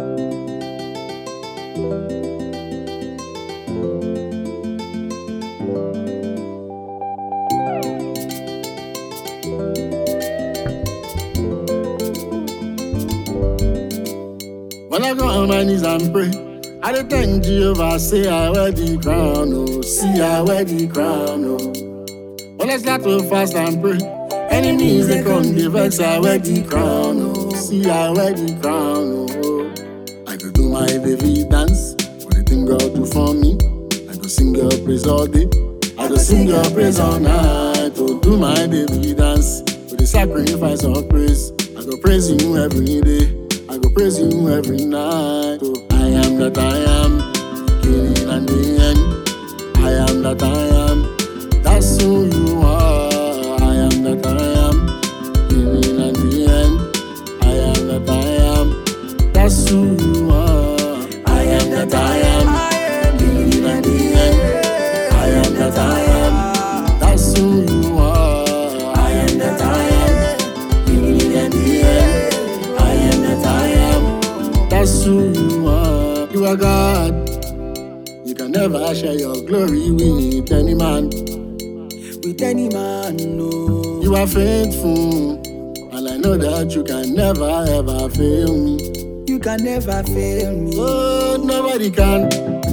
When I go on my knees and pray, I dey thank Jehovah, say I wear the crown, oh. See I wear the crown, oh. When I start to fast and pray, enemies they come, they vex, I wear the crown, oh. See I wear the crown, oh. I go do my baby dance, for the thing God do for me. I go sing your praise all day, I go sing your praise all night, oh. Do my baby dance, with the sacrifice of praise. I go praise you every day, I go praise you every night, oh. I am that I am, beginning and the end. I am that I am, that's who you are. I am that I am, beginning and the end. I am that I am, that's who you are. I am that I am, beginning and the end. I am that I am, that's who you are. I am that I am, beginning and the end. I am that I am, that's who you are. You are God. You can never share your glory with any man. With any man, no. You are faithful, and I know that you can never ever fail me. You can never fail me. Oh, nobody can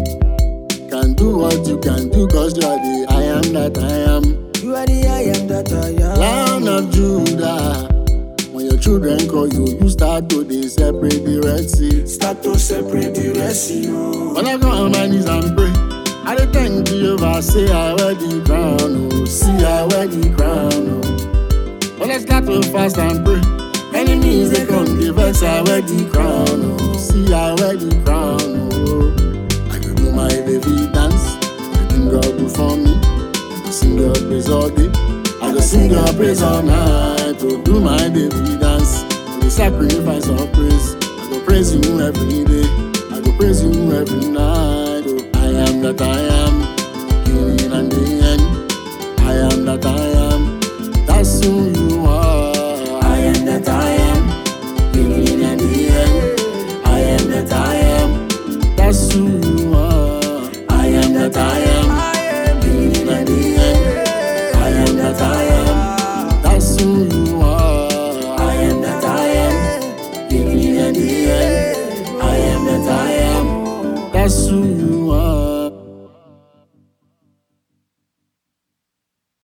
do what you can do, cause you are the I am that I am. You are the I am that I am. Lion of Judah. When your children call you, you start to they separate the Red Sea. Start to separate the rest, you. When I go on my knees and pray, I dey thank Jehovah, say I wear the crown, oh. See I wear the crown, oh. When I start to fast and pray, enemies they come, they vex, I wear the crown, oh. See I wear the crown, oh. I go do my baby dance, everything God do for me. I go sing your praise all day, I go sing your praise all night, oh. Do my baby dance, with the sacrifice of praise. I go praise you every day, I go praise you every night, oh. I am that I am, beginning and the end. I am that I am, that's who you are.